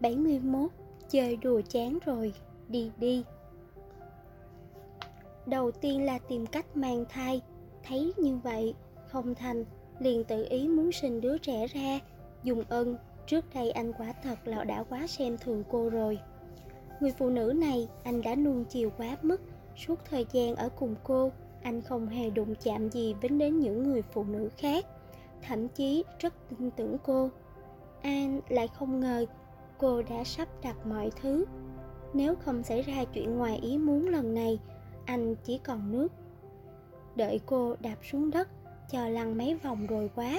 71. Chơi đùa chán rồi, đi đi. Đầu tiên là tìm cách mang thai. Thấy như vậy không thành, liền tự ý muốn sinh đứa trẻ ra. Dung Ân, trước đây anh quả thật là đã quá xem thường cô rồi. Người phụ nữ này anh đã nuông chiều quá mức. Suốt thời gian ở cùng cô, anh không hề đụng chạm gì đến những người phụ nữ khác, thậm chí rất tin tưởng cô. Anh lại không ngờ cô đã sắp đặt mọi thứ. Nếu không xảy ra chuyện ngoài ý muốn lần này, anh chỉ còn nước đợi cô đạp xuống đất cho lăn mấy vòng rồi quá.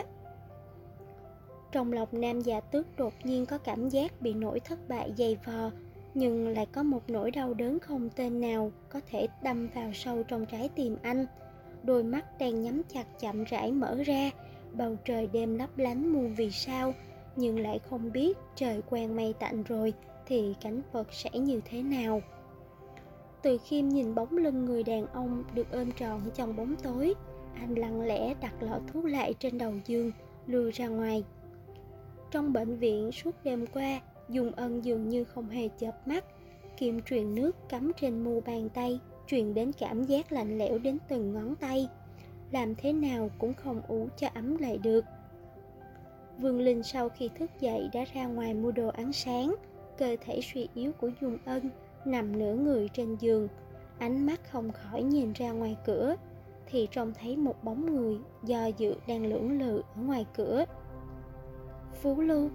Trong lòng nam già tước đột nhiên có cảm giác bị nỗi thất bại dày vò, nhưng lại có một nỗi đau đớn không tên nào có thể đâm vào sâu trong trái tim anh. Đôi mắt đang nhắm chặt chậm rãi mở ra, bầu trời đêm lấp lánh muôn vì sao, nhưng lại không biết trời quang mây tạnh rồi thì cảnh vật sẽ như thế nào. Từ khi nhìn bóng lưng người đàn ông được ôm trọn trong bóng tối, anh lặng lẽ đặt lọ thuốc lại trên đầu giường, lùi ra ngoài. Trong bệnh viện suốt đêm qua, Dung Ân dường như không hề chợp mắt. Kim truyền nước cắm trên mu bàn tay, truyền đến cảm giác lạnh lẽo đến từng ngón tay. Làm thế nào cũng không ủ cho ấm lại được. Vương Linh sau khi thức dậy đã ra ngoài mua đồ ăn sáng. Cơ thể suy yếu của Dung Ân nằm nửa người trên giường, ánh mắt không khỏi nhìn ra ngoài cửa, thì trông thấy một bóng người do dự đang lưỡng lự ở ngoài cửa. Phú Lưu.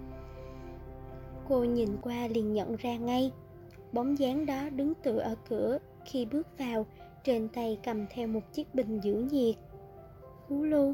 Cô nhìn qua liền nhận ra ngay. Bóng dáng đó đứng tựa ở cửa, khi bước vào, trên tay cầm theo một chiếc bình giữ nhiệt. Phú Lưu.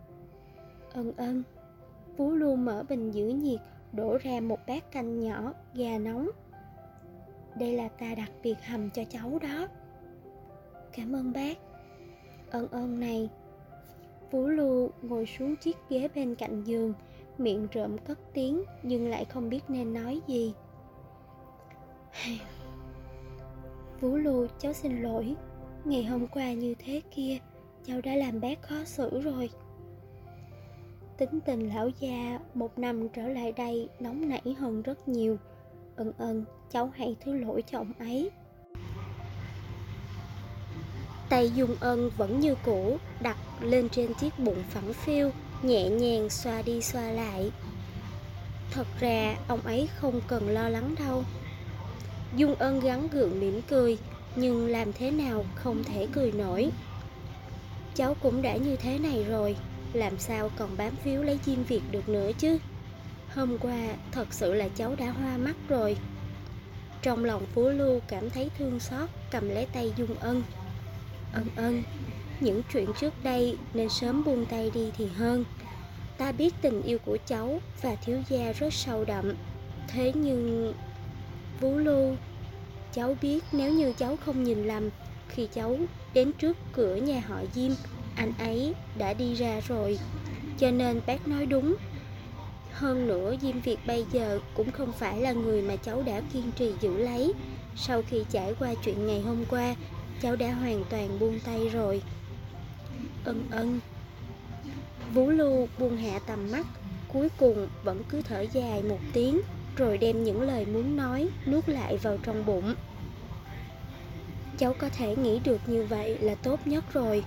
Ân. Phú Lưu mở bình giữ nhiệt, đổ ra một bát canh nhỏ, gà nóng. Đây là ta đặc biệt hầm cho cháu đó. Cảm ơn bác. Ân này. Phú Lưu ngồi xuống chiếc ghế bên cạnh giường, miệng rợm cất tiếng nhưng lại không biết nên nói gì. Phú Lưu, cháu xin lỗi. Ngày hôm qua như thế kia, cháu đã làm bác khó xử rồi. Tính tình lão già một năm trở lại đây nóng nảy hơn rất nhiều. Ân, cháu hãy thứ lỗi cho ông ấy. Tay Dung Ân vẫn như cũ, đặt lên trên chiếc bụng phẳng phiu, nhẹ nhàng xoa đi xoa lại. Thật ra ông ấy không cần lo lắng đâu. Dung Ân gắng gượng mỉm cười, nhưng làm thế nào không thể cười nổi. Cháu cũng đã như thế này rồi, làm sao còn bám víu lấy Diêm Việt được nữa chứ. Hôm qua thật sự là cháu đã hoa mắt rồi. Trong lòng Phú Lưu cảm thấy thương xót, cầm lấy tay Dung Ân. Ân, những chuyện trước đây nên sớm buông tay đi thì hơn. Ta biết tình yêu của cháu và thiếu gia rất sâu đậm. Thế nhưng... Phú Lưu, cháu biết nếu như cháu không nhìn lầm, khi cháu đến trước cửa nhà họ Diêm, anh ấy đã đi ra rồi. Cho nên bác nói đúng. Hơn nữa Diêm Việt bây giờ cũng không phải là người mà cháu đã kiên trì giữ lấy. Sau khi trải qua chuyện ngày hôm qua, cháu đã hoàn toàn buông tay rồi. Ân. Vũ Lưu buông hạ tầm mắt, cuối cùng vẫn cứ thở dài một tiếng, rồi đem những lời muốn nói nuốt lại vào trong bụng. Cháu có thể nghĩ được như vậy là tốt nhất rồi.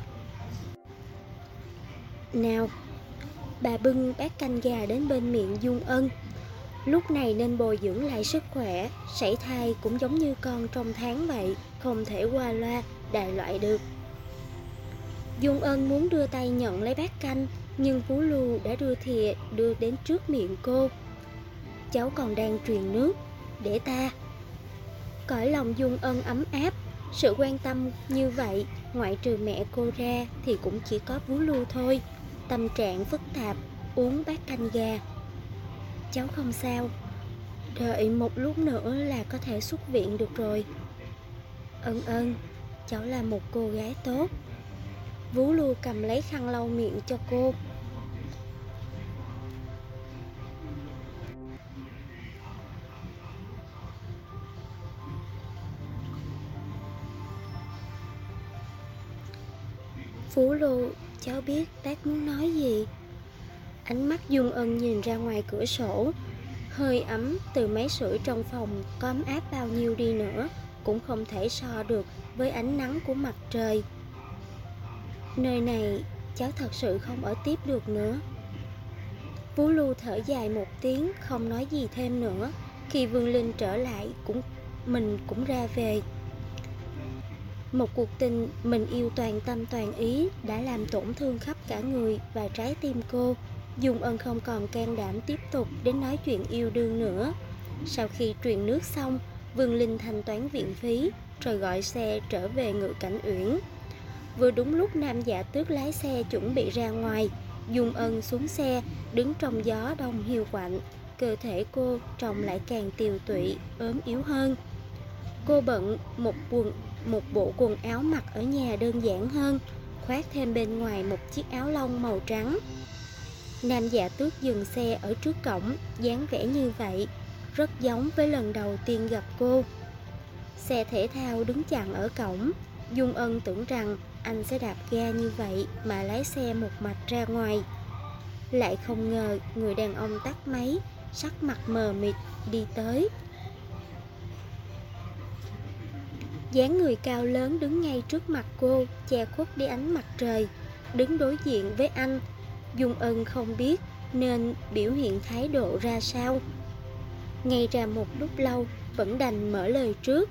Nào. Bà bưng bát canh gà đến bên miệng Dung Ân. Lúc này nên bồi dưỡng lại sức khỏe. Sảy thai cũng giống như con trong tháng vậy, không thể qua loa đại loại được. Dung Ân muốn đưa tay nhận lấy bát canh, nhưng Phú Lưu đã đưa thìa đưa đến trước miệng cô. Cháu còn đang truyền nước, để ta. Cõi lòng Dung Ân ấm áp. Sự quan tâm như vậy, ngoại trừ mẹ cô ra thì cũng chỉ có Phú Lưu thôi. Tâm trạng phức tạp, uống bát canh gà. Cháu không sao, đợi một lúc nữa là có thể xuất viện được rồi. Ân, cháu là một cô gái tốt. Phú Lưu cầm lấy khăn lau miệng cho cô. Phú Lưu, cháu biết bác muốn nói gì. Ánh mắt Dung Ân nhìn ra ngoài cửa sổ. Hơi ấm từ máy sưởi trong phòng có ấm áp bao nhiêu đi nữa cũng không thể so được với ánh nắng của mặt trời. Nơi này cháu thật sự không ở tiếp được nữa. Phú Lưu thở dài một tiếng, không nói gì thêm nữa. Khi Vương Linh trở lại mình cũng ra về. Một cuộc tình mình yêu toàn tâm toàn ý đã làm tổn thương khắp cả người và trái tim cô. Dung Ân không còn can đảm tiếp tục đến nói chuyện yêu đương nữa. Sau khi truyền nước xong, Vương Linh thanh toán viện phí rồi gọi xe trở về Ngự Cảnh Uyển. Vừa đúng lúc Nam Dạ Tước lái xe chuẩn bị ra ngoài, Dung Ân xuống xe, đứng trong gió đông hiu quạnh. Cơ thể cô trông lại càng tiều tụy, ốm yếu hơn. Cô bận một bộ quần áo mặc ở nhà đơn giản hơn, khoác thêm bên ngoài một chiếc áo lông màu trắng. Nam Dạ Tước dừng xe ở trước cổng, dáng vẻ như vậy rất giống với lần đầu tiên gặp cô. Xe thể thao đứng chặn ở cổng. Dung Ân tưởng rằng anh sẽ đạp ga như vậy mà lái xe một mạch ra ngoài. Lại không ngờ người đàn ông tắt máy, sắc mặt mờ mịt đi tới. Dáng người cao lớn đứng ngay trước mặt cô, che khuất đi ánh mặt trời, đứng đối diện với anh. Dung Ân không biết nên biểu hiện thái độ ra sao. Ngay ra một lúc lâu vẫn đành mở lời trước.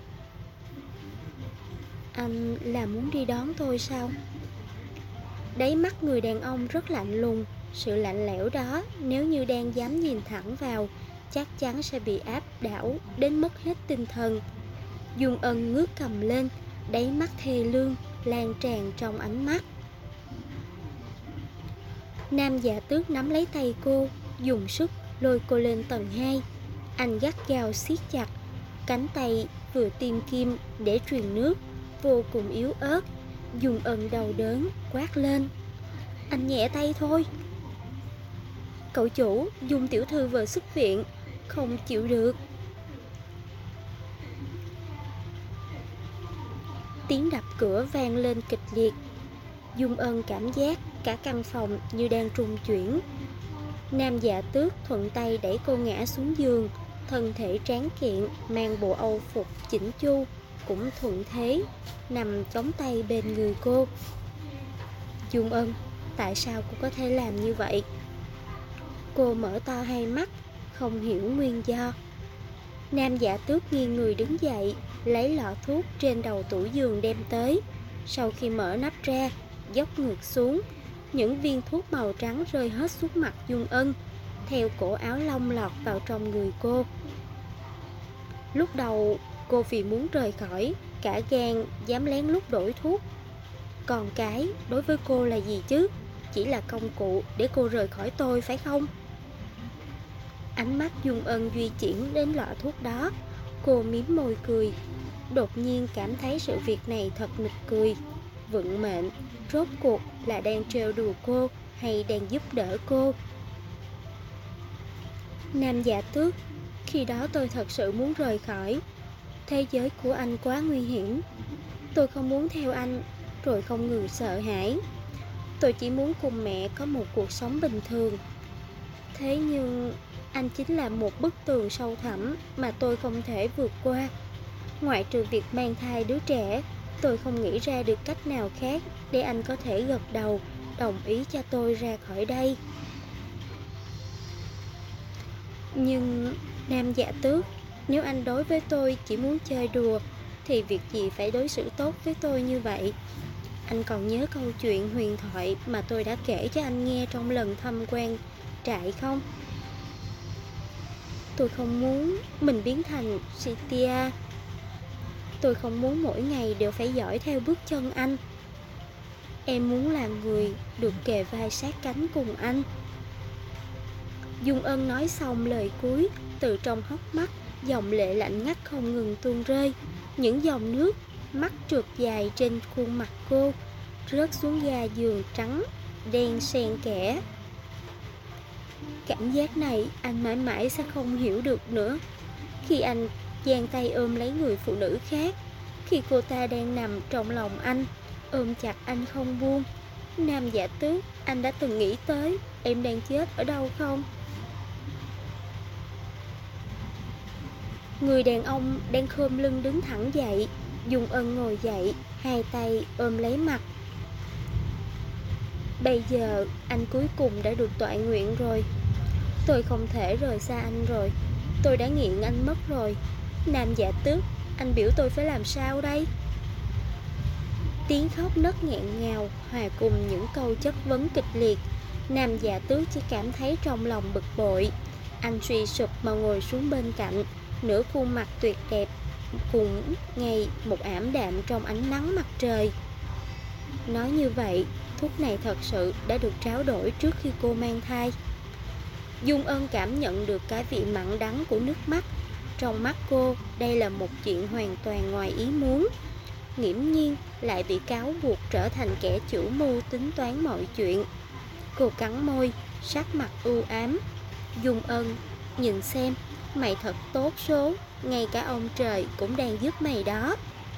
Anh là muốn đi đón tôi sao? Đáy mắt người đàn ông rất lạnh lùng. Sự lạnh lẽo đó nếu như đang dám nhìn thẳng vào, chắc chắn sẽ bị áp đảo đến mất hết tinh thần. Dung Ân ngước cầm lên, đáy mắt thê lương lan tràn trong ánh mắt. Nam Dạ Tước nắm lấy tay cô, dùng sức lôi cô lên tầng 2. Anh gắt gao siết chặt, cánh tay vừa tìm kim để truyền nước, vô cùng yếu ớt. Dung Ân đau đớn quát lên. Anh nhẹ tay thôi. Cậu chủ, Dung tiểu thư vừa xuất viện, không chịu được. Tiếng đập cửa vang lên kịch liệt. Dung Ân cảm giác cả căn phòng như đang rung chuyển. Nam Dạ Tước thuận tay đẩy cô ngã xuống giường. Thân thể tráng kiện mang bộ âu phục chỉnh chu cũng thuận thế nằm chống tay bên người cô. Dung Ân, tại sao cô có thể làm như vậy? Cô mở to hai mắt, không hiểu nguyên do. Nam Dạ Tước nghiêng người đứng dậy, lấy lọ thuốc trên đầu tủ giường đem tới. Sau khi mở nắp ra, dốc ngược xuống, những viên thuốc màu trắng rơi hết xuống mặt Dung Ân, theo cổ áo lông lọt vào trong người cô. Lúc đầu cô vì muốn rời khỏi, cả gan dám lén lút đổi thuốc. Còn cái đối với cô là gì chứ? Chỉ là công cụ để cô rời khỏi tôi phải không? Ánh mắt Dung Ân di chuyển đến lọ thuốc đó. Cô mím môi cười. Đột nhiên cảm thấy sự việc này thật nực cười. Vận mệnh rốt cuộc là đang trêu đùa cô hay đang giúp đỡ cô? Nam Dạ Tước, khi đó tôi thật sự muốn rời khỏi. Thế giới của anh quá nguy hiểm. Tôi không muốn theo anh rồi không ngừng sợ hãi. Tôi chỉ muốn cùng mẹ có một cuộc sống bình thường. Thế nhưng anh chính là một bức tường sâu thẳm mà tôi không thể vượt qua. Ngoại trừ việc mang thai đứa trẻ, tôi không nghĩ ra được cách nào khác để anh có thể gật đầu đồng ý cho tôi ra khỏi đây. Nhưng Nam Dạ Tước, nếu anh đối với tôi chỉ muốn chơi đùa thì việc gì phải đối xử tốt với tôi như vậy? Anh còn nhớ câu chuyện huyền thoại mà tôi đã kể cho anh nghe trong lần tham quan trại không? Tôi không muốn mình biến thành Cynthia. Tôi không muốn mỗi ngày đều phải dõi theo bước chân anh. Em muốn là người được kề vai sát cánh cùng anh. Dung Ân nói xong lời cuối, từ trong hốc mắt dòng lệ lạnh ngắt không ngừng tuôn rơi. Những dòng nước mắt trượt dài trên khuôn mặt cô, rớt xuống ga giường trắng đen xen kẽ. Cảm giác này anh mãi mãi sẽ không hiểu được nữa. Khi anh giang tay ôm lấy người phụ nữ khác, khi cô ta đang nằm trong lòng anh, ôm chặt anh không buông. Nam Dạ Tước, anh đã từng nghĩ tới em đang chết ở đâu không? Người đàn ông đang khom lưng đứng thẳng dậy. Dung Ân ngồi dậy, hai tay ôm lấy mặt. Bây giờ anh cuối cùng đã được toại nguyện rồi. Tôi không thể rời xa anh rồi. Tôi đã nghiện anh mất rồi. Nam Dạ Tước, anh biểu tôi phải làm sao đây? Tiếng khóc nấc nghẹn ngào hòa cùng những câu chất vấn kịch liệt. Nam Dạ Tước chỉ cảm thấy trong lòng bực bội. Anh suy sụp mà ngồi xuống bên cạnh. Nửa khuôn mặt tuyệt đẹp cũng ngày một ảm đạm trong ánh nắng mặt trời. Nói như vậy, thuốc này thật sự đã được trao đổi trước khi cô mang thai. Dung Ân cảm nhận được cái vị mặn đắng của nước mắt. Trong mắt cô, đây là một chuyện hoàn toàn ngoài ý muốn. Nghiễm nhiên lại bị cáo buộc trở thành kẻ chủ mưu tính toán mọi chuyện. Cô cắn môi, sắc mặt u ám. Dung Ân, nhìn xem, mày thật tốt số, ngay cả ông trời cũng đang giúp mày đó.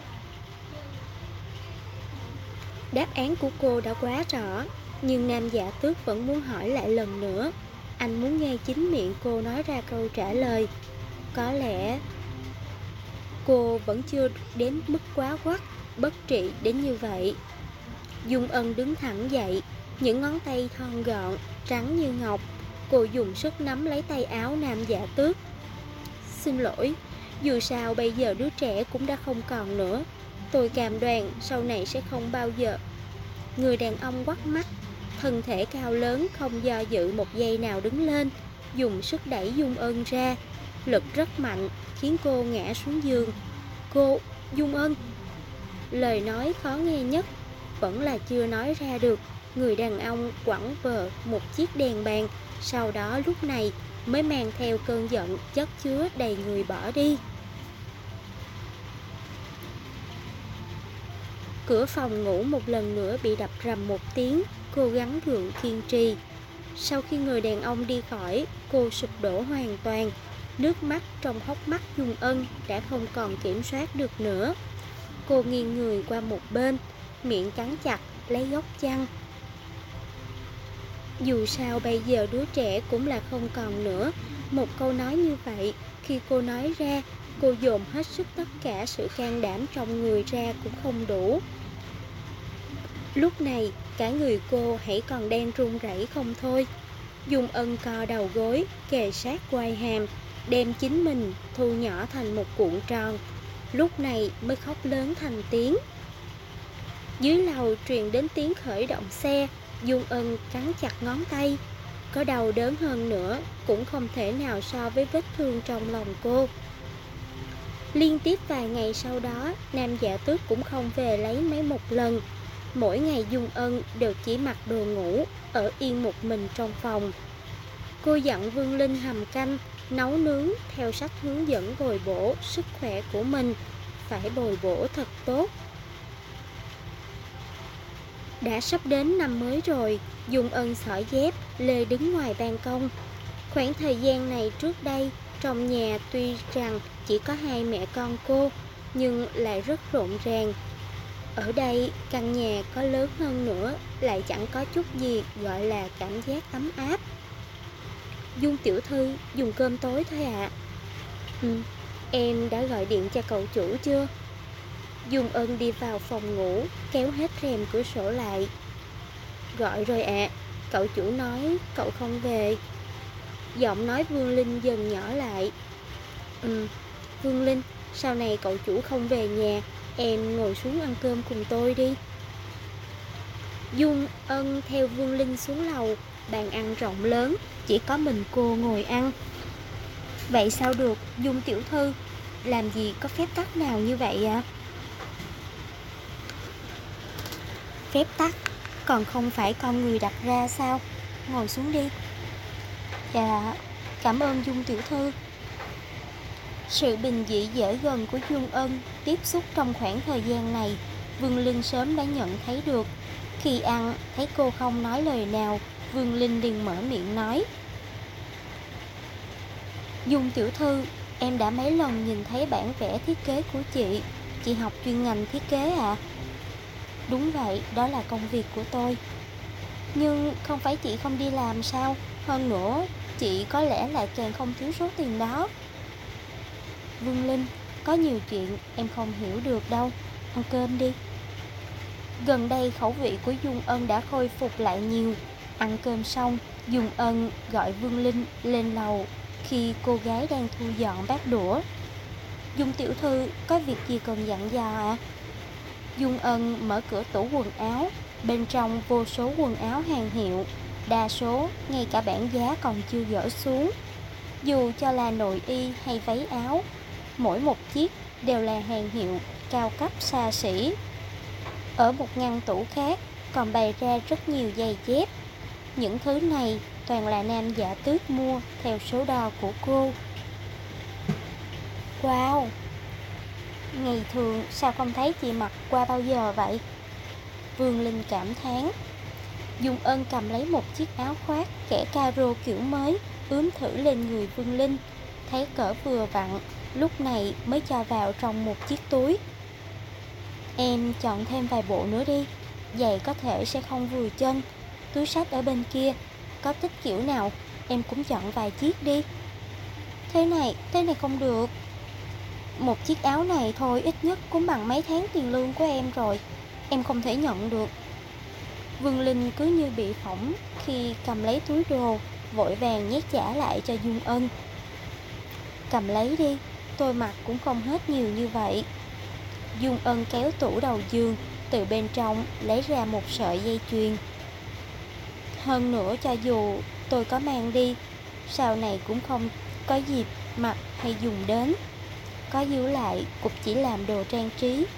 Đáp án của cô đã quá rõ, nhưng Nam Dạ Tước vẫn muốn hỏi lại lần nữa. Anh muốn nghe chính miệng cô nói ra câu trả lời. Có lẽ cô vẫn chưa đến mức quá quắt, bất trị đến như vậy. Dung Ân đứng thẳng dậy, những ngón tay thon gọn, trắng như ngọc. Cô dùng sức nắm lấy tay áo Nam Dạ Tước. Xin lỗi, dù sao bây giờ đứa trẻ cũng đã không còn nữa. Tôi cam đoan sau này sẽ không bao giờ. Người đàn ông quắt mắt, thân thể cao lớn không do dự một giây nào đứng lên, dùng sức đẩy Dung Ân ra. Lực rất mạnh, khiến cô ngã xuống giường. Cô, Dung Ân. Lời nói khó nghe nhất vẫn là chưa nói ra được. Người đàn ông quẳng vờ một chiếc đèn bàn, sau đó lúc này mới mang theo cơn giận chất chứa đầy người bỏ đi. Cửa phòng ngủ một lần nữa bị đập rầm một tiếng. Cô gắng gượng kiên trì. Sau khi người đàn ông đi khỏi, cô sụp đổ hoàn toàn. Nước mắt trong hốc mắt Dung Ân đã không còn kiểm soát được nữa. Cô nghiêng người qua một bên, miệng cắn chặt lấy góc chăn. Dù sao bây giờ đứa trẻ cũng là không còn nữa. Một câu nói như vậy, khi cô nói ra, cô dồn hết sức tất cả sự can đảm trong người ra cũng không đủ. Lúc này, cả người cô hãy còn đang run rẩy không thôi. Dung Ân co đầu gối, kề sát quai hàm, đem chính mình thu nhỏ thành một cuộn tròn. Lúc này mới khóc lớn thành tiếng. Dưới lầu truyền đến tiếng khởi động xe. Dung Ân cắn chặt ngón tay. Có đau đớn hơn nữa cũng không thể nào so với vết thương trong lòng cô. Liên tiếp vài ngày sau đó, Nam Dạ Tước cũng không về lấy mấy một lần. Mỗi ngày Dung Ân đều chỉ mặc đồ ngủ, ở yên một mình trong phòng. Cô dặn Vương Linh hầm canh, nấu nướng theo sách hướng dẫn bồi bổ sức khỏe của mình. Phải bồi bổ thật tốt. Đã sắp đến năm mới rồi, Dung Ân xỏ dép, lê đứng ngoài ban công. Khoảng thời gian này trước đây, trong nhà tuy rằng chỉ có hai mẹ con cô, nhưng lại rất rộn ràng. Ở đây, căn nhà có lớn hơn nữa, lại chẳng có chút gì gọi là cảm giác ấm áp. Dung tiểu thư, dùng cơm tối thôi ạ. Em đã gọi điện cho cậu chủ chưa? Dung Ân đi vào phòng ngủ, kéo hết rèm cửa sổ lại. Gọi rồi ạ. Cậu chủ nói cậu không về. Giọng nói Vương Linh dần nhỏ lại. Vương Linh, sau này cậu chủ không về nhà, em ngồi xuống ăn cơm cùng tôi đi. Dung Ân theo Vương Linh xuống lầu. Bàn ăn rộng lớn, chỉ có mình cô ngồi ăn. Vậy sao được, Dung tiểu thư? Làm gì có phép tắc nào như vậy ạ? Phép tắc còn không phải con người đặt ra sao? Ngồi xuống đi. Dạ, cảm ơn Dung tiểu thư. Sự bình dị dễ gần của Dung Ân tiếp xúc trong khoảng thời gian này, Vương Linh sớm đã nhận thấy được. Khi ăn, thấy cô không nói lời nào, Vương Linh liền mở miệng nói. Dung tiểu thư, em đã mấy lần nhìn thấy bản vẽ thiết kế của chị học chuyên ngành thiết kế à? Đúng vậy, đó là công việc của tôi. Nhưng không phải chị không đi làm sao? Hơn nữa, chị có lẽ lại càng không thiếu số tiền đó. Vương Linh, có nhiều chuyện em không hiểu được đâu. Ăn cơm đi. Gần đây khẩu vị của Dung Ân đã khôi phục lại nhiều. Ăn cơm xong, Dung Ân gọi Vương Linh lên lầu khi cô gái đang thu dọn bát đũa. Dung tiểu thư, có việc gì cần dặn dò ạ? Dung Ân mở cửa tủ quần áo. Bên trong vô số quần áo hàng hiệu, đa số ngay cả bảng giá còn chưa gỡ xuống. Dù cho là nội y hay váy áo, mỗi một chiếc đều là hàng hiệu cao cấp xa xỉ. Ở một ngăn tủ khác còn bày ra rất nhiều giày dép. Những thứ này toàn là Nam Dạ Tước mua theo số đo của cô. Wow, ngày thường sao không thấy chị mặc qua bao giờ vậy? Vương Linh cảm thán. Dung Ân cầm lấy một chiếc áo khoác kẻ caro kiểu mới, ướm thử lên người Vương Linh. Thấy cỡ vừa vặn, lúc này mới cho vào trong một chiếc túi. Em chọn thêm vài bộ nữa đi, giày có thể sẽ không vừa chân. Túi xách ở bên kia, có thích kiểu nào em cũng chọn vài chiếc đi. Thế này không được. Một chiếc áo này thôi ít nhất cũng bằng mấy tháng tiền lương của em rồi. Em không thể nhận được. Vương Linh cứ như bị phỏng khi cầm lấy túi đồ, vội vàng nhét trả lại cho Dung Ân. Cầm lấy đi, tôi mặc cũng không hết nhiều như vậy. Dung Ân kéo tủ đầu giường, từ bên trong lấy ra một sợi dây chuyền. Hơn nữa cho dù tôi có mang đi, sau này cũng không có dịp mặc hay dùng đến. Có giữ lại cũng chỉ làm đồ trang trí.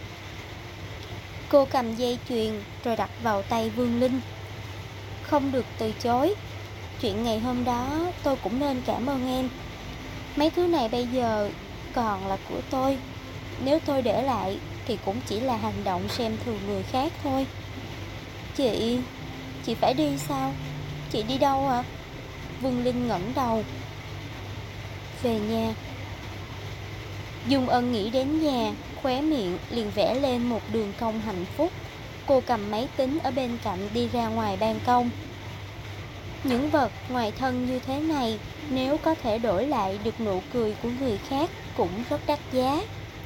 Cô cầm dây chuyền rồi đặt vào tay Vương Linh. Không được từ chối. Chuyện ngày hôm đó tôi cũng nên cảm ơn em. Mấy thứ này bây giờ còn là của tôi. Nếu tôi để lại thì cũng chỉ là hành động xem thường người khác thôi. Chị phải đi sao? Chị đi đâu ạ? Vương Linh ngẩng đầu. Về nhà. Dung Ân nghĩ đến nhà, khóe miệng liền vẽ lên một đường cong hạnh phúc. Cô cầm máy tính ở bên cạnh đi ra ngoài ban công. Những vật ngoài thân như thế này, nếu có thể đổi lại được nụ cười của người khác cũng rất đắt giá.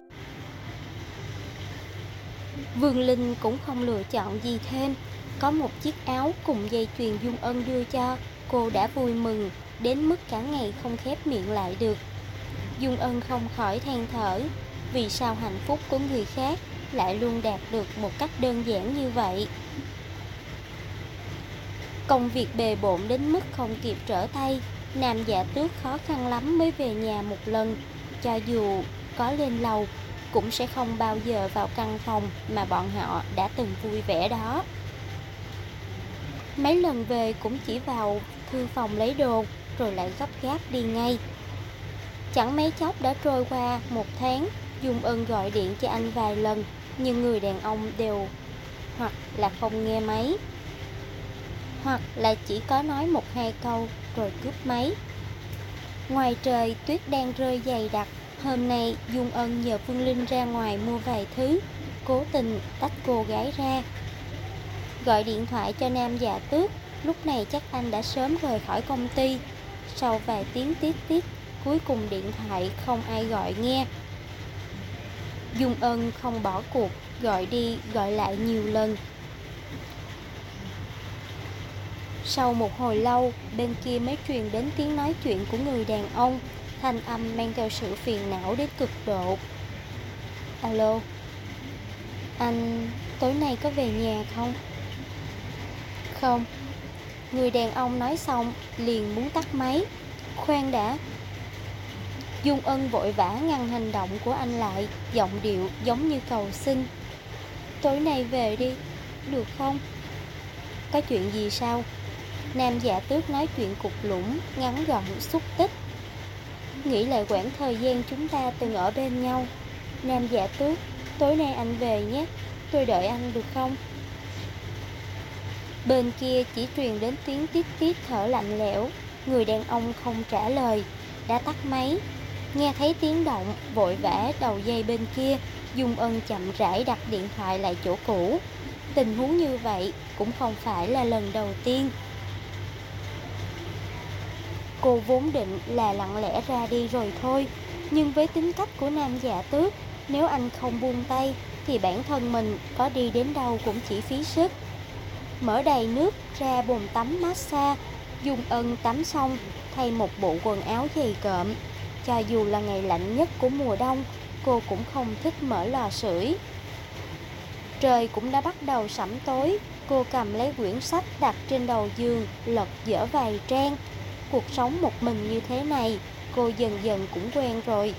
Vương Linh cũng không lựa chọn gì thêm. Có một chiếc áo cùng dây chuyền Dung Ân đưa cho, cô đã vui mừng đến mức cả ngày không khép miệng lại được. Dung Ân không khỏi than thở, vì sao hạnh phúc của người khác lại luôn đạt được một cách đơn giản như vậy. Công việc bề bộn đến mức không kịp trở tay, Nam Dạ Tước khó khăn lắm mới về nhà một lần. Cho dù có lên lầu, cũng sẽ không bao giờ vào căn phòng mà bọn họ đã từng vui vẻ đó. Mấy lần về cũng chỉ vào thư phòng lấy đồ, rồi lại gấp gáp đi ngay. Chẳng mấy chốc đã trôi qua một tháng. Dung Ân gọi điện cho anh vài lần, nhưng người đàn ông đều hoặc là không nghe máy, hoặc là chỉ có nói một hai câu rồi cúp máy. Ngoài trời tuyết đang rơi dày đặc. Hôm nay Dung Ân nhờ Phương Linh ra ngoài mua vài thứ, cố tình tách cô gái ra. Gọi điện thoại cho Nam Dạ Tước. Lúc này chắc anh đã sớm rời khỏi công ty. Sau vài tiếng tít tít, cuối cùng điện thoại không ai gọi nghe. Dung Ân không bỏ cuộc, gọi đi gọi lại nhiều lần. Sau một hồi lâu, bên kia mới truyền đến tiếng nói chuyện của người đàn ông, thanh âm mang theo sự phiền não đến cực độ. Alo, anh tối nay có về nhà không? Không. Người đàn ông nói xong liền muốn tắt máy. Khoan đã. Dung Ân vội vã ngăn hành động của anh lại, giọng điệu giống như cầu xin. Tối nay về đi, được không? Có chuyện gì sao? Nam Dạ Tước nói chuyện cục lũng, ngắn gọn, xúc tích. Nghĩ lại quãng thời gian chúng ta từng ở bên nhau. Nam Dạ Tước, tối nay anh về nhé, tôi đợi anh được không? Bên kia chỉ truyền đến tiếng tít tít thở lạnh lẽo. Người đàn ông không trả lời, đã tắt máy. Nghe thấy tiếng động, vội vã đầu dây bên kia, Dung Ân chậm rãi đặt điện thoại lại chỗ cũ. Tình huống như vậy cũng không phải là lần đầu tiên. Cô vốn định là lặng lẽ ra đi rồi thôi, Nhưng với tính cách của Nam Dạ Tước, nếu anh không buông tay thì bản thân mình có đi đến đâu cũng chỉ phí sức. Mở đầy nước ra bồn tắm massage, Dung Ân tắm xong thay một bộ quần áo dày cộm. Cho dù là ngày lạnh nhất của mùa đông, cô cũng không thích mở lò sưởi. Trời cũng đã bắt đầu sẫm tối, cô cầm lấy quyển sách đặt trên đầu giường, lật dở vài trang. Cuộc sống một mình như thế này, cô dần dần cũng quen rồi.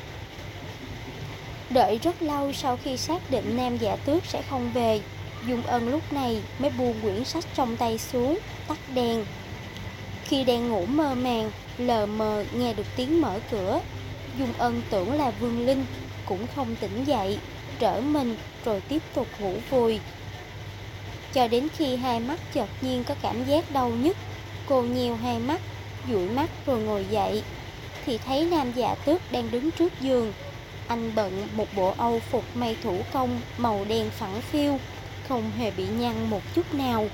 Đợi rất lâu sau khi xác định Nam Dạ Tước sẽ không về, Dung Ân lúc này mới buông quyển sách trong tay xuống, tắt đèn. Khi đang ngủ mơ màng, lờ mờ nghe được tiếng mở cửa. Dung Ân tưởng là Vương Linh, cũng không tỉnh dậy, trở mình rồi tiếp tục ngủ vùi. Cho đến khi hai mắt chợt nhiên có cảm giác đau nhức, cô nheo hai mắt, dụi mắt rồi ngồi dậy, thì thấy Nam Dạ Tước đang đứng trước giường. Anh bận một bộ âu phục may thủ công màu đen phẳng phiu, không hề bị nhăn một chút nào.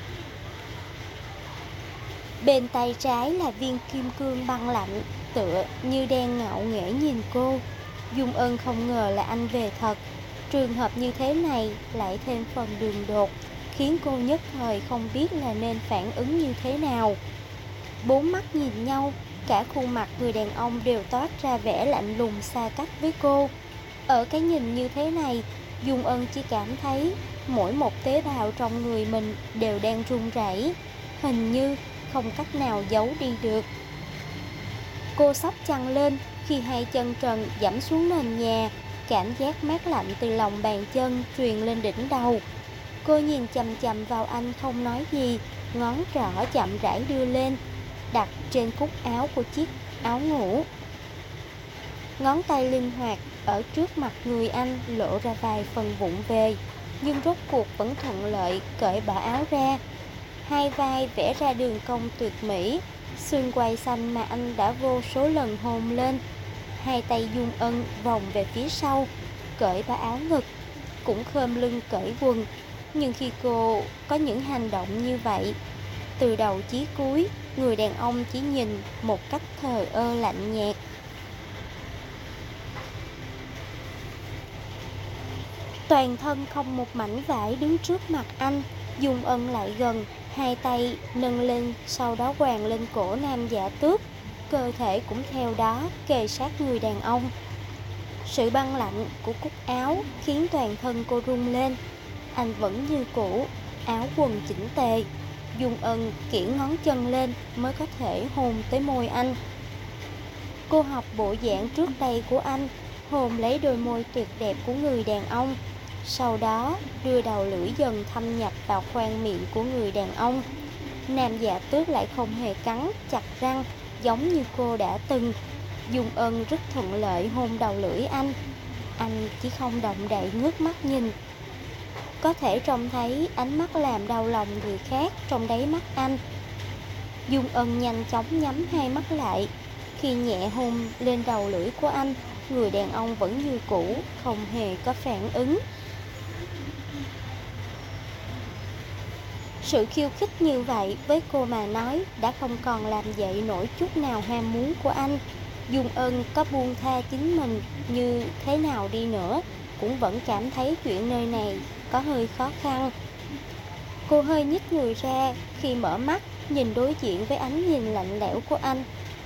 Bên tay trái là viên kim cương băng lạnh, tựa như đang ngạo nghễ nhìn cô. Dung Ân không ngờ là anh về thật. Trường hợp như thế này lại thêm phần đường đột, khiến cô nhất thời không biết là nên phản ứng như thế nào. Bốn mắt nhìn nhau, cả khuôn mặt người đàn ông đều toát ra vẻ lạnh lùng xa cách với cô. Ở cái nhìn như thế này, Dung Ân chỉ cảm thấy mỗi một tế bào trong người mình đều đang run rẩy, hình như không cách nào giấu đi được. Cô xốc chăn lên, khi hai chân trần giẫm xuống nền nhà, cảm giác mát lạnh từ lòng bàn chân truyền lên đỉnh đầu. Cô nhìn chằm chằm vào anh không nói gì, ngón trỏ chậm rãi đưa lên, đặt trên cúc áo của chiếc áo ngủ. Ngón tay linh hoạt ở trước mặt người anh lộ ra vài phần vụng về, nhưng rốt cuộc vẫn thuận lợi cởi bỏ áo ra. Hai vai vẽ ra đường cong tuyệt mỹ, xương quai xanh mà anh đã vô số lần hôn lên. Hai tay Dung Ân vòng về phía sau, cởi bỏ áo ngực, cũng khom lưng cởi quần. Nhưng khi cô có những hành động như vậy, từ đầu chí cuối, người đàn ông chỉ nhìn một cách thờ ơ lạnh nhạt. Toàn thân không một mảnh vải đứng trước mặt anh. Dung Ân lại gần, hai tay nâng lên, sau đó quàng lên cổ Nam Dạ Tước. Cơ thể cũng theo đó kề sát người đàn ông. Sự băng lạnh của cúc áo khiến toàn thân cô rung lên. Anh vẫn như cũ, áo quần chỉnh tề. Dung Ân kiễng ngón chân lên mới có thể hôn tới môi anh. Cô học bộ dạng trước đây của anh, hôn lấy đôi môi tuyệt đẹp của người đàn ông, sau đó đưa đầu lưỡi dần thâm nhập vào khoang miệng của người đàn ông. Nam Dạ Tước lại không hề cắn chặt răng giống như cô đã từng. Dung Ân rất thuận lợi hôn đầu lưỡi anh. Anh chỉ không động đậy ngước mắt nhìn. Có thể trông thấy ánh mắt làm đau lòng người khác trong đáy mắt anh. Dung Ân nhanh chóng nhắm hai mắt lại. Khi nhẹ hôn lên đầu lưỡi của anh, người đàn ông vẫn như cũ, không hề có phản ứng. Sự khiêu khích như vậy với cô mà nói đã không còn làm dậy nổi chút nào ham muốn của anh. Dung Ân có buông tha chính mình như thế nào đi nữa, cũng vẫn cảm thấy chuyện nơi này có hơi khó khăn. Cô hơi nhích người ra, khi mở mắt nhìn đối diện với ánh nhìn lạnh lẽo của anh.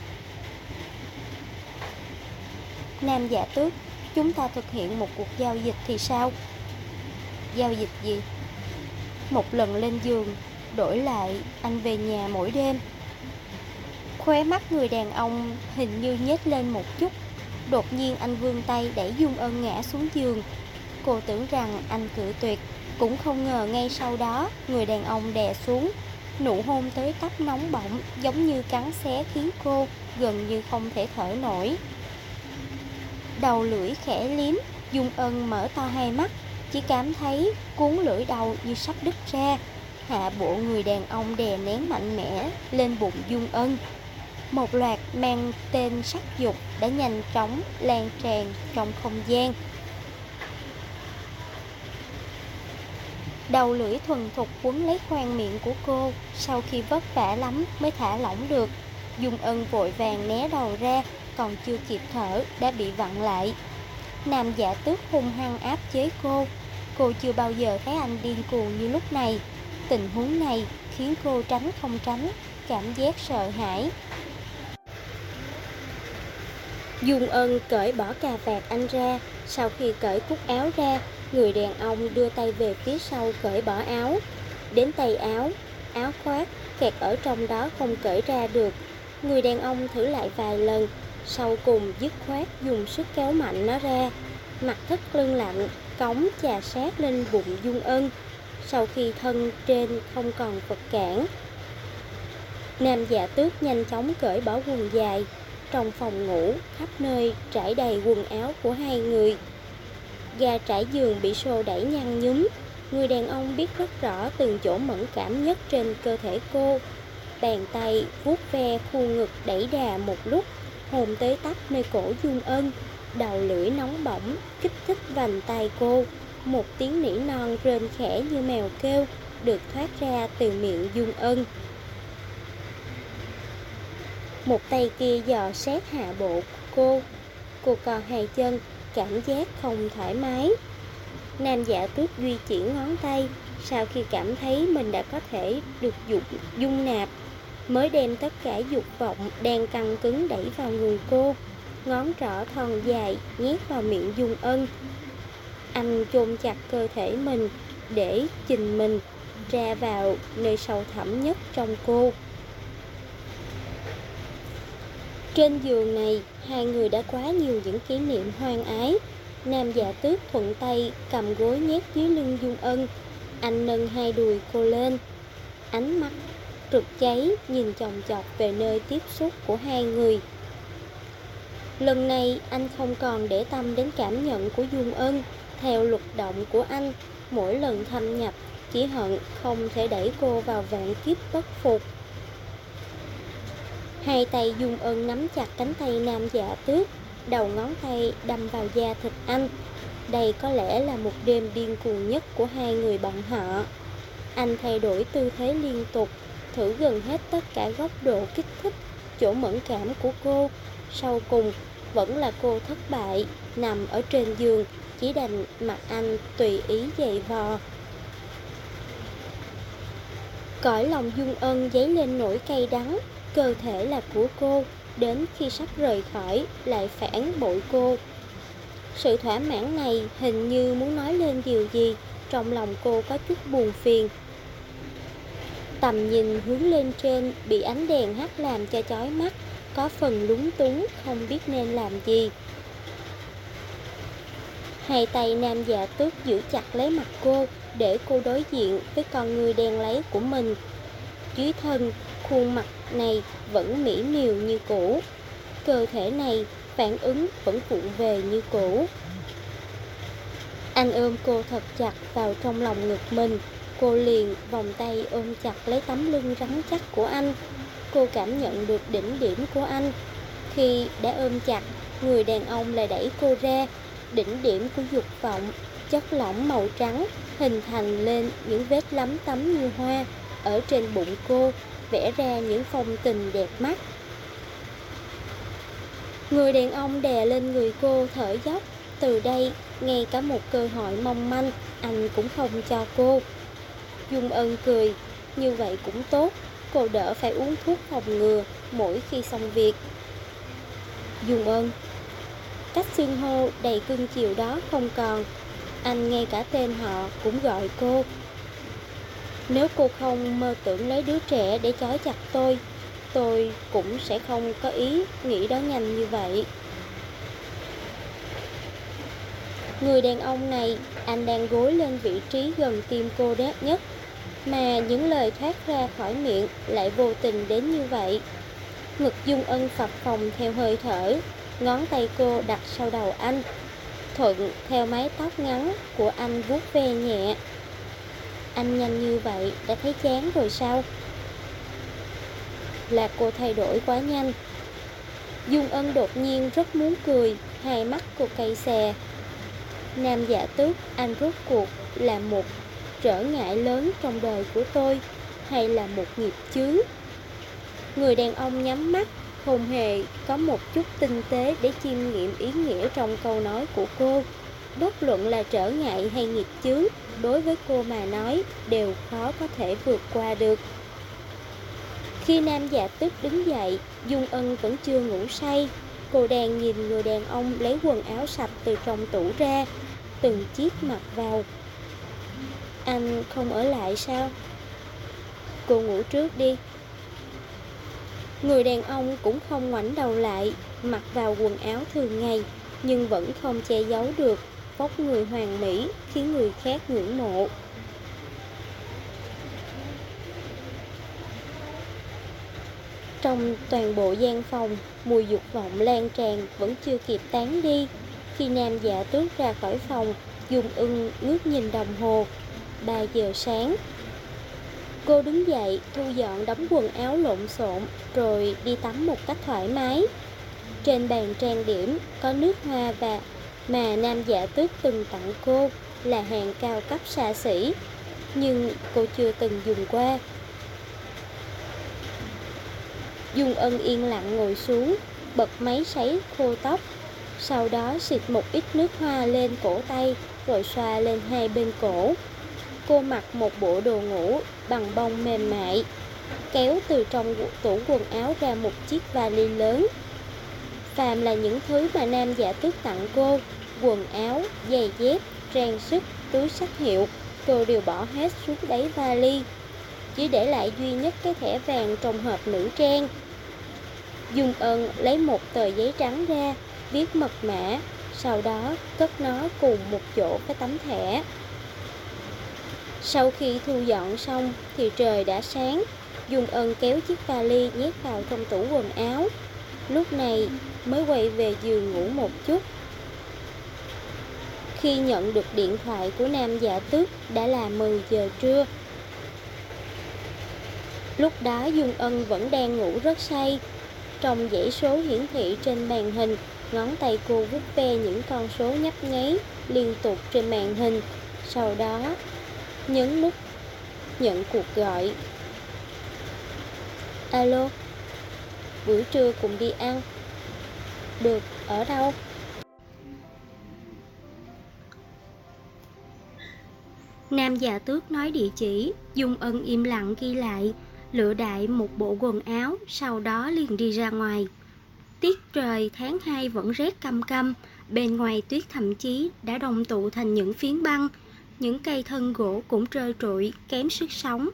Nam Dạ Tước, chúng ta thực hiện một cuộc giao dịch thì sao? Giao dịch gì? Một lần lên giường, đổi lại anh về nhà mỗi đêm. Khóe mắt người đàn ông hình như nhếch lên một chút. Đột nhiên anh vươn tay đẩy Dung Ân ngã xuống giường. Cô tưởng rằng anh cự tuyệt, cũng không ngờ ngay sau đó người đàn ông đè xuống. Nụ hôn tới tấp nóng bỏng giống như cắn xé khiến cô gần như không thể thở nổi. Đầu lưỡi khẽ liếm, Dung Ân mở to hai mắt, chỉ cảm thấy cuốn lưỡi đầu như sắp đứt ra. Hạ bộ người đàn ông đè nén mạnh mẽ lên bụng Dung Ân. Một loạt mang tên sắc dục đã nhanh chóng lan tràn trong không gian. Đầu lưỡi thuần thục quấn lấy khoang miệng của cô, sau khi vất vả lắm mới thả lỏng được. Dung Ân vội vàng né đầu ra, còn chưa kịp thở đã bị vặn lại. Nam Dạ Tước hung hăng áp chế cô. Cô chưa bao giờ thấy anh điên cuồng như lúc này. Tình huống này khiến cô tránh không tránh, cảm giác sợ hãi. Dung Ân cởi bỏ cà vạt anh ra. Sau khi cởi cúc áo ra, người đàn ông đưa tay về phía sau cởi bỏ áo. Đến tay áo, áo khoác kẹt ở trong đó không cởi ra được. Người đàn ông thử lại vài lần, sau cùng dứt khoát dùng sức kéo mạnh nó ra. Mặt thắt lưng lạnh, cõng chà sát lên bụng Dung Ân. Sau khi thân trên không còn vật cản, Nam Dạ Tước nhanh chóng cởi bỏ quần dài. Trong phòng ngủ, khắp nơi trải đầy quần áo của hai người. Ga trải giường bị xô đẩy nhăn nhúm. Người đàn ông biết rất rõ từng chỗ mẫn cảm nhất trên cơ thể cô. Bàn tay vuốt ve khu ngực đẩy đà một lúc, hồn tới tấp nơi cổ Dung Ân. Đầu lưỡi nóng bỏng kích thích vành tay cô. Một tiếng nỉ non rên khẽ như mèo kêu được thoát ra từ miệng Dung Ân. Một tay kia dò sát hạ bộ cô. Cô co hai chân, cảm giác không thoải mái. Nam Dạ Tước duy chuyển ngón tay. Sau khi cảm thấy mình đã có thể được dung nạp, mới đem tất cả dục vọng đang căng cứng đẩy vào người cô. Ngón trỏ thon dài nhét vào miệng Dung Ân. Anh chôn chặt cơ thể mình để chình mình ra vào nơi sâu thẳm nhất trong cô. Trên giường này, hai người đã quá nhiều những kỷ niệm hoang ái. Nam Dạ Tước thuận tay cầm gối nhét dưới lưng Dung Ân. Anh nâng hai đùi cô lên. Ánh mắt rực cháy nhìn chòng chọc về nơi tiếp xúc của hai người. Lần này anh không còn để tâm đến cảm nhận của Dung Ân. Theo luật động của anh, mỗi lần thâm nhập chỉ hận không thể đẩy cô vào vạn kiếp bất phục. Hai tay Dung Ân nắm chặt cánh tay Nam Dạ Tước, đầu ngón tay đâm vào da thịt anh. Đây có lẽ là một đêm điên cuồng nhất của hai người bọn họ. Anh thay đổi tư thế liên tục, thử gần hết tất cả góc độ kích thích chỗ mẫn cảm của cô. Sau cùng vẫn là cô thất bại, nằm ở trên giường, chỉ đành mặc anh tùy ý giày vò. Cõi lòng Dung Ân dấy lên nỗi cay đắng. Cơ thể là của cô, đến khi sắp rời khỏi lại phản bội cô. Sự thỏa mãn này hình như muốn nói lên điều gì. Trong lòng cô có chút buồn phiền. Tầm nhìn hướng lên trên bị ánh đèn hắt làm cho chói mắt, có phần lúng túng không biết nên làm gì. Hai tay Nam Dạ Tước giữ chặt lấy mặt cô, để cô đối diện với con người đen láy của mình. Dưới thân, khuôn mặt này vẫn mỹ miều như cũ. Cơ thể này phản ứng vẫn vụng về như cũ. Anh ôm cô thật chặt vào trong lòng ngực mình. Cô liền vòng tay ôm chặt lấy tấm lưng rắn chắc của anh. Cô cảm nhận được đỉnh điểm của anh. Khi đã ôm chặt, người đàn ông lại đẩy cô ra. Đỉnh điểm của dục vọng, chất lỏng màu trắng hình thành lên những vết lấm tấm như hoa ở trên bụng cô, vẽ ra những phong tình đẹp mắt. Người đàn ông đè lên người cô thở dốc. Từ đây, ngay cả một cơ hội mong manh anh cũng không cho cô. Dung Ân cười, như vậy cũng tốt, cô đỡ phải uống thuốc phòng ngừa mỗi khi xong việc. Dung Ân, cách xưng hô đầy cưng chiều đó không còn. Anh ngay cả tên họ cũng gọi cô. Nếu cô không mơ tưởng lấy đứa trẻ để trói chặt tôi cũng sẽ không có ý nghĩ đó nhanh như vậy. Người đàn ông này, anh đang gối lên vị trí gần tim cô nhất, mà những lời thoát ra khỏi miệng lại vô tình đến như vậy. Ngực Dung Ân phập phồng theo hơi thở, ngón tay cô đặt sau đầu anh, thuận theo mái tóc ngắn của anh vuốt ve nhẹ. Anh nhanh như vậy đã thấy chán rồi sao? Là cô thay đổi quá nhanh. Dung Ân đột nhiên rất muốn cười, hai mắt cô cay xè. Nam Dạ Tước, anh rốt cuộc là một trở ngại lớn trong đời của tôi, hay là một nghiệp chướng? Người đàn ông nhắm mắt, không hề có một chút tinh tế để chiêm nghiệm ý nghĩa trong câu nói của cô. Bất luận là trở ngại hay nghịch chướng, đối với cô mà nói đều khó có thể vượt qua được. Khi Nam Dạ Tước đứng dậy, Dung Ân vẫn chưa ngủ say. Cô đang nhìn người đàn ông lấy quần áo sạch từ trong tủ ra, từng chiếc mặc vào. Anh không ở lại sao? Cô ngủ trước đi. Người đàn ông cũng không ngoảnh đầu lại, mặc vào quần áo thường ngày, nhưng vẫn không che giấu được vóc người hoàn mỹ khiến người khác ngưỡng mộ. Trong toàn bộ gian phòng, mùi dục vọng lan tràn vẫn chưa kịp tán đi. Khi Nam Dạ Tước ra khỏi phòng, Dung Ân ngước nhìn đồng hồ. 3 giờ sáng. Cô đứng dậy, thu dọn đống quần áo lộn xộn, rồi đi tắm một cách thoải mái. Trên bàn trang điểm có nước hoa mà Nam Dạ Tước từng tặng cô, là hàng cao cấp xa xỉ, nhưng cô chưa từng dùng qua. Dung Ân yên lặng ngồi xuống, bật máy sấy khô tóc, sau đó xịt một ít nước hoa lên cổ tay, rồi xoa lên hai bên cổ. Cô mặc một bộ đồ ngủ bằng bông mềm mại, kéo từ trong tủ quần áo ra một chiếc vali lớn. Phàm là những thứ mà Nam Dạ Tước tặng cô, quần áo, giày dép, trang sức, túi xách hiệu, cô đều bỏ hết xuống đáy vali, chỉ để lại duy nhất cái thẻ vàng trong hộp nữ trang. Dung Ân lấy một tờ giấy trắng ra, viết mật mã, sau đó cất nó cùng một chỗ với tấm thẻ. Sau khi thu dọn xong thì trời đã sáng. Dung Ân kéo chiếc vali nhét vào trong tủ quần áo, lúc này mới quay về giường ngủ một chút. Khi nhận được điện thoại của Nam Dạ Tước đã là 10 giờ trưa. Lúc đó Dung Ân vẫn đang ngủ rất say. Trong dãy số hiển thị trên màn hình, ngón tay cô vuốt ve những con số nhấp nháy liên tục trên màn hình, sau đó nhấn nút nhận cuộc gọi. Alo, buổi trưa cùng đi ăn. Được, ở đâu? Nam Dạ Tước nói địa chỉ, Dung Ân im lặng ghi lại, lựa đại một bộ quần áo, sau đó liền đi ra ngoài. Tiết trời tháng 2 vẫn rét căm căm, bên ngoài tuyết thậm chí đã đông tụ thành những phiến băng, những cây thân gỗ cũng trơ trụi, kém sức sống.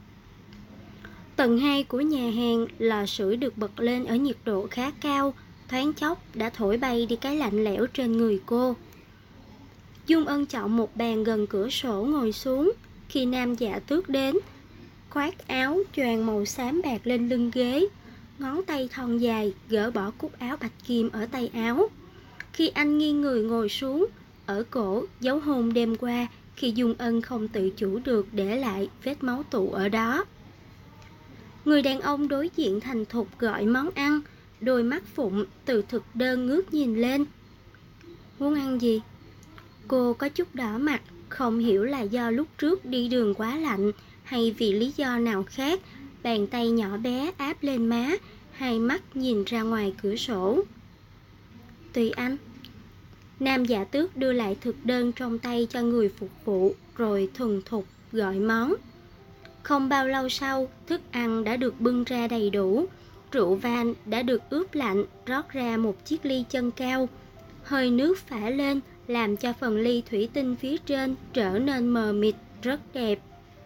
Tầng 2 của nhà hàng, lò sưởi được bật lên ở nhiệt độ khá cao, thoáng chốc đã thổi bay đi cái lạnh lẽo trên người cô. Dung Ân chọn một bàn gần cửa sổ ngồi xuống. Khi Nam Dạ Tước đến, khoác áo choàng màu xám bạc lên lưng ghế, ngón tay thon dài gỡ bỏ cúc áo bạch kim ở tay áo. Khi anh nghiêng người ngồi xuống, ở cổ dấu hôn đêm qua khi Dung Ân không tự chủ được để lại vết máu tụ ở đó. Người đàn ông đối diện thành thục gọi món ăn, đôi mắt phụng từ thực đơn ngước nhìn lên. Muốn ăn gì? Cô có chút đỏ mặt, không hiểu là do lúc trước đi đường quá lạnh hay vì lý do nào khác. Bàn tay nhỏ bé áp lên má, hai mắt nhìn ra ngoài cửa sổ. Tùy anh. Nam Dạ Tước đưa lại thực đơn trong tay cho người phục vụ, rồi thuần thục gọi món. Không bao lâu sau, thức ăn đã được bưng ra đầy đủ. Rượu vang đã được ướp lạnh, rót ra một chiếc ly chân cao. Hơi nước phả lên, làm cho phần ly thủy tinh phía trên trở nên mờ mịt, rất đẹp.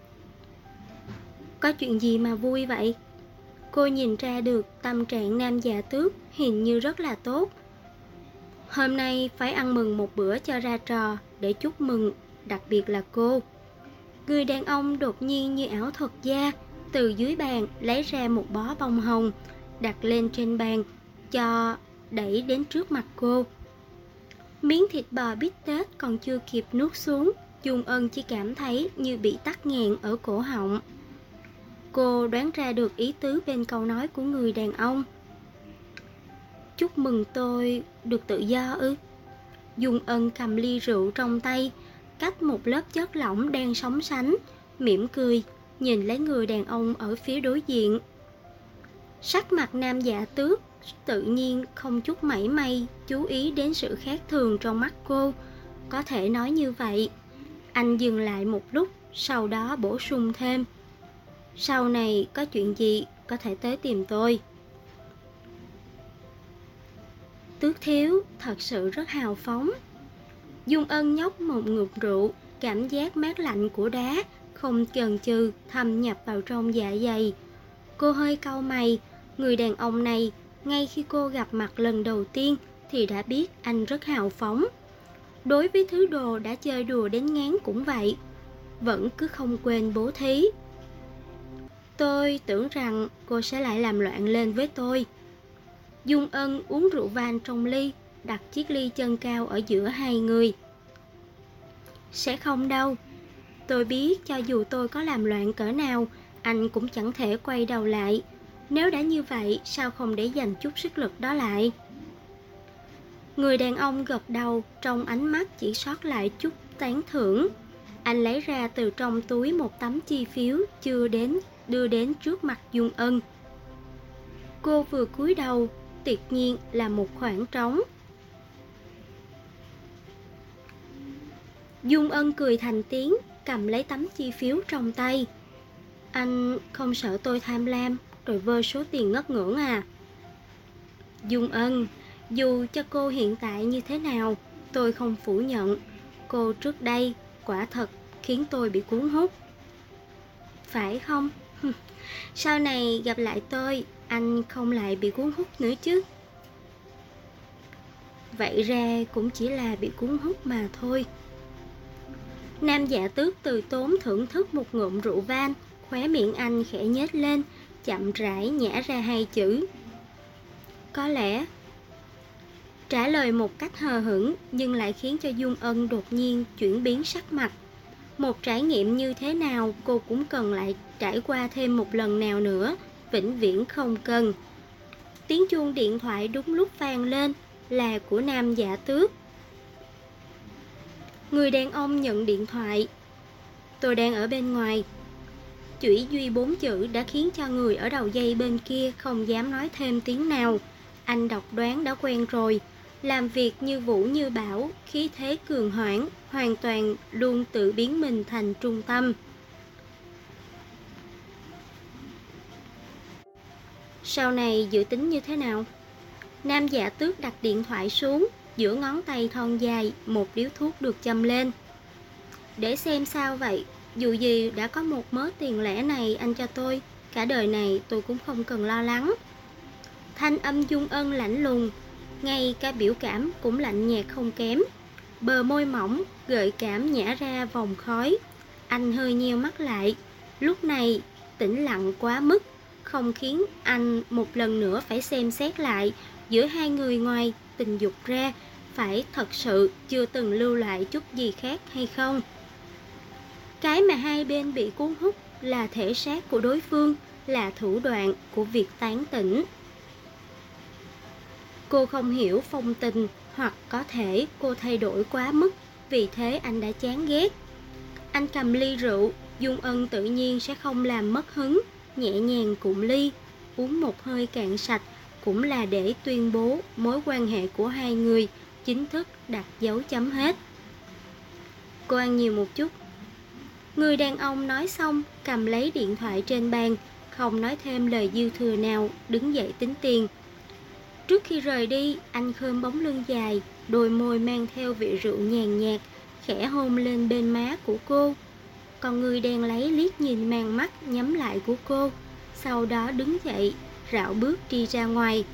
Có chuyện gì mà vui vậy? Cô nhìn ra được tâm trạng Nam Dạ Tước hình như rất là tốt. Hôm nay phải ăn mừng một bữa cho ra trò để chúc mừng, đặc biệt là cô. Người đàn ông đột nhiên như ảo thuật gia, từ dưới bàn lấy ra một bó bông hồng, đặt lên trên bàn, cho đẩy đến trước mặt cô. Miếng thịt bò bít tết còn chưa kịp nuốt xuống, Dung Ân chỉ cảm thấy như bị tắc nghẹn ở cổ họng. Cô đoán ra được ý tứ bên câu nói của người đàn ông. Chúc mừng tôi được tự do ư? Dung Ân cầm ly rượu trong tay, cách một lớp chất lỏng đang sóng sánh, mỉm cười, nhìn lấy người đàn ông ở phía đối diện. Sắc mặt Nam Dạ Tước tự nhiên, không chút mảy may chú ý đến sự khác thường trong mắt cô. Có thể nói như vậy. Anh dừng lại một lúc, sau đó bổ sung thêm: sau này có chuyện gì có thể tới tìm tôi. Tước thiếu thật sự rất hào phóng. Dung Ân nhấp một ngụm rượu, cảm giác mát lạnh của đá không chần chừ thâm nhập vào trong dạ dày. Cô hơi cau mày, người đàn ông này ngay khi cô gặp mặt lần đầu tiên thì đã biết anh rất hào phóng. Đối với thứ đồ đã chơi đùa đến ngán cũng vậy, vẫn cứ không quên bố thí. Tôi tưởng rằng cô sẽ lại làm loạn lên với tôi. Dung Ân uống rượu vang trong ly, đặt chiếc ly chân cao ở giữa hai người. Sẽ không đâu. Tôi biết cho dù tôi có làm loạn cỡ nào, anh cũng chẳng thể quay đầu lại. Nếu đã như vậy, sao không để dành chút sức lực đó lại? Người đàn ông gật đầu, trong ánh mắt chỉ sót lại chút tán thưởng. Anh lấy ra từ trong túi một tấm chi phiếu chưa đến, đưa đến trước mặt Dung Ân. Cô vừa cúi đầu, tuyệt nhiên là một khoảng trống. Dung Ân cười thành tiếng, cầm lấy tấm chi phiếu trong tay. Anh không sợ tôi tham lam rồi vơ số tiền ngất ngưỡng à? Dung Ân, dù cho cô hiện tại như thế nào, tôi không phủ nhận cô trước đây quả thật khiến tôi bị cuốn hút. Phải không? Sau này gặp lại tôi, anh không lại bị cuốn hút nữa chứ? Vậy ra cũng chỉ là bị cuốn hút mà thôi. Nam Dạ Tước từ tốn thưởng thức một ngụm rượu vang, khóe miệng anh khẽ nhếch lên, chậm rãi nhả ra hai chữ: có lẽ. Trả lời một cách hờ hững nhưng lại khiến cho Dung Ân đột nhiên chuyển biến sắc mặt. Một trải nghiệm như thế nào cô cũng cần lại trải qua thêm một lần nào nữa, vĩnh viễn không cần. Tiếng chuông điện thoại đúng lúc vang lên, là của Nam Dạ Tước. Người đàn ông nhận điện thoại. Tôi đang ở bên ngoài. Chủy duy 4 chữ đã khiến cho người ở đầu dây bên kia không dám nói thêm tiếng nào. Anh đọc đoán đã quen rồi, làm việc như vũ như bão, khí thế cường hoãn, hoàn toàn luôn tự biến mình thành trung tâm. Sau này dự tính như thế nào? Nam Dạ Tước đặt điện thoại xuống, giữa ngón tay thon dài một điếu thuốc được châm lên. Để xem sao vậy, dù gì đã có một mớ tiền lẻ này anh cho tôi, cả đời này tôi cũng không cần lo lắng. Thanh âm Dung Ân lạnh lùng, ngay cả biểu cảm cũng lạnh nhạt không kém. Bờ môi mỏng, gợi cảm nhả ra vòng khói. Anh hơi nheo mắt lại, lúc này tĩnh lặng quá mức, không khiến anh một lần nữa phải xem xét lại giữa hai người ngoài tình dục ra, phải thật sự chưa từng lưu lại chút gì khác hay không. Cái mà hai bên bị cuốn hút là thể xác của đối phương, là thủ đoạn của việc tán tỉnh. Cô không hiểu phong tình, hoặc có thể cô thay đổi quá mức, vì thế anh đã chán ghét. Anh cầm ly rượu, Dung Ân tự nhiên sẽ không làm mất hứng, nhẹ nhàng cụng ly, uống một hơi cạn sạch, cũng là để tuyên bố mối quan hệ của hai người chính thức đặt dấu chấm hết. Cô ăn nhiều một chút. Người đàn ông nói xong, cầm lấy điện thoại trên bàn, không nói thêm lời dư thừa nào, đứng dậy tính tiền. Trước khi rời đi, anh khom bóng lưng dài, đôi môi mang theo vị rượu nhàn nhạt, khẽ hôn lên bên má của cô. Còn người đàn lấy liếc nhìn màn mắt nhắm lại của cô, sau đó đứng dậy, rảo bước đi ra ngoài.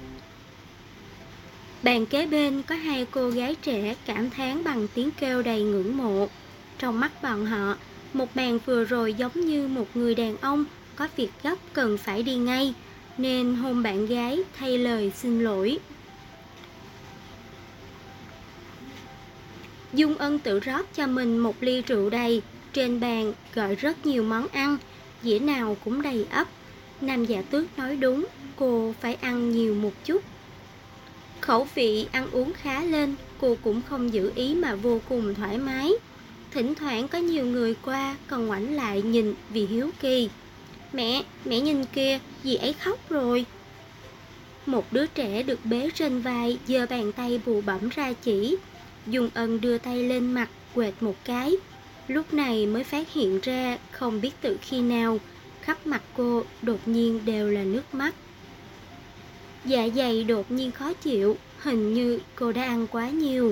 Bàn kế bên có hai cô gái trẻ cảm thán bằng tiếng kêu đầy ngưỡng mộ. Trong mắt bọn họ, một màn vừa rồi giống như một người đàn ông có việc gấp cần phải đi ngay, nên hôn bạn gái thay lời xin lỗi. Dung Ân tự rót cho mình một ly rượu đầy, trên bàn gọi rất nhiều món ăn, dĩa nào cũng đầy ắp. Nam Dạ Tước nói đúng, cô phải ăn nhiều một chút. Khẩu vị ăn uống khá lên, cô cũng không giữ ý mà vô cùng thoải mái. Thỉnh thoảng có nhiều người qua còn ngoảnh lại nhìn vì hiếu kỳ. Mẹ nhìn kìa, dì ấy khóc rồi. Một đứa trẻ được bế trên vai giơ bàn tay bụ bẫm ra chỉ. Dung Ân đưa tay lên mặt quệt một cái. Lúc này mới phát hiện ra không biết từ khi nào khắp mặt cô đột nhiên đều là nước mắt. Dạ dày đột nhiên khó chịu, hình như cô đã ăn quá nhiều.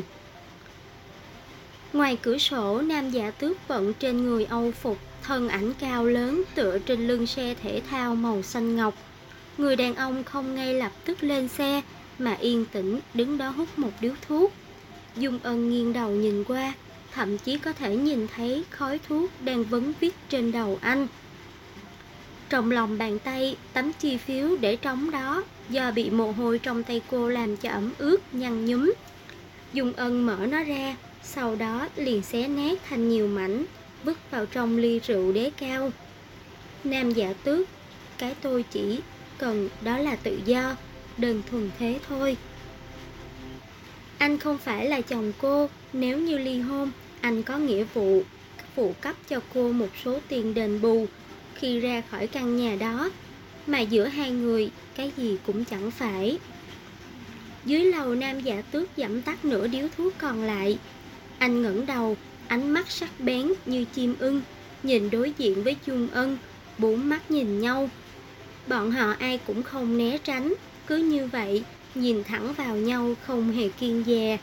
Ngoài cửa sổ, Nam Giả Tước bận trên người âu phục, thân ảnh cao lớn tựa trên lưng xe thể thao màu xanh ngọc. Người đàn ông không ngay lập tức lên xe mà yên tĩnh đứng đó hút một điếu thuốc. Dung Ân nghiêng đầu nhìn qua, thậm chí có thể nhìn thấy khói thuốc đang vấn vít trên đầu anh. Trong lòng bàn tay, tấm chi phiếu để trống đó do bị mồ hôi trong tay cô làm cho ẩm ướt nhăn nhúm. Dung Ân mở nó ra, sau đó liền xé nát thành nhiều mảnh, vứt vào trong ly rượu đế cao. Nam Giả Tước, cái tôi chỉ cần đó là tự do, đơn thuần thế thôi. Anh không phải là chồng cô, nếu như ly hôn, anh có nghĩa vụ phụ cấp cho cô một số tiền đền bù khi ra khỏi căn nhà đó, mà giữa hai người cái gì cũng chẳng phải. Dưới lầu, Nam Giả Tước giẫm tắt nửa điếu thuốc còn lại. Anh ngẩng đầu, ánh mắt sắc bén như chim ưng, nhìn đối diện với Dung Ân, bốn mắt nhìn nhau. Bọn họ ai cũng không né tránh, cứ như vậy nhìn thẳng vào nhau không hề kiêng dè.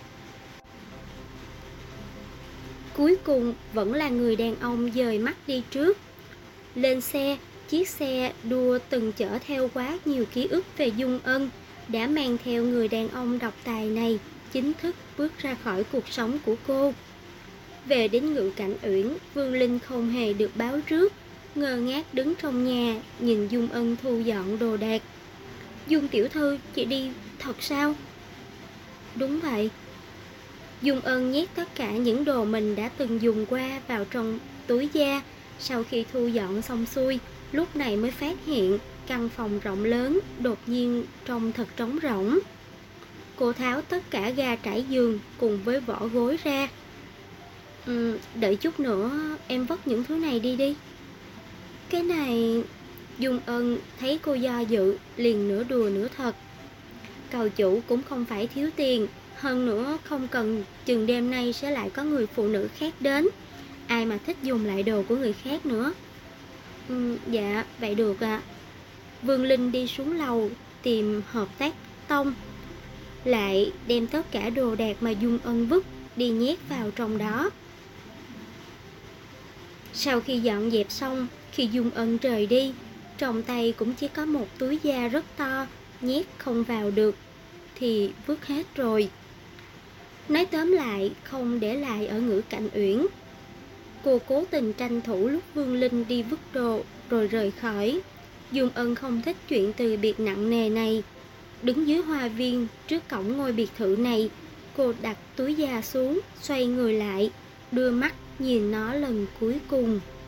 Cuối cùng vẫn là người đàn ông dời mắt đi trước. Lên xe, chiếc xe đua từng chở theo quá nhiều ký ức về Dung Ân đã mang theo người đàn ông độc tài này chính thức bước ra khỏi cuộc sống của cô. Về đến Ngự Cảnh Uyển, Vương Linh không hề được báo trước, ngơ ngác đứng trong nhà nhìn Dung Ân thu dọn đồ đạc. Dung tiểu thư, chị đi thật sao? Đúng vậy. Dung Ân nhét tất cả những đồ mình đã từng dùng qua vào trong túi da. Sau khi thu dọn xong xuôi, lúc này mới phát hiện căn phòng rộng lớn đột nhiên trông thật trống rỗng. Cô tháo tất cả ga trải giường cùng với vỏ gối ra. Đợi chút nữa em vất những thứ này đi đi. Cái này... Dung Ân thấy cô do dự, liền nửa đùa nửa thật. Cầu chủ cũng không phải thiếu tiền, hơn nữa không cần chừng đêm nay sẽ lại có người phụ nữ khác đến. Ai mà thích dùng lại đồ của người khác nữa. Dạ, vậy được ạ. Vương Linh đi xuống lầu tìm hợp tác tông, lại đem tất cả đồ đạc mà Dung Ân vứt đi nhét vào trong đó. Sau khi dọn dẹp xong, khi Dung Ân rời đi, trong tay cũng chỉ có một túi da rất to, nhét không vào được thì vứt hết rồi. Nói tóm lại, không để lại ở Ngự Cảnh Uyển. Cô cố tình tranh thủ lúc Vương Linh đi vứt đồ rồi rời khỏi. Dung Ân không thích chuyện từ biệt nặng nề này. Đứng dưới hoa viên trước cổng ngôi biệt thự này, cô đặt túi da xuống, xoay người lại, đưa mắt nhìn nó lần cuối cùng.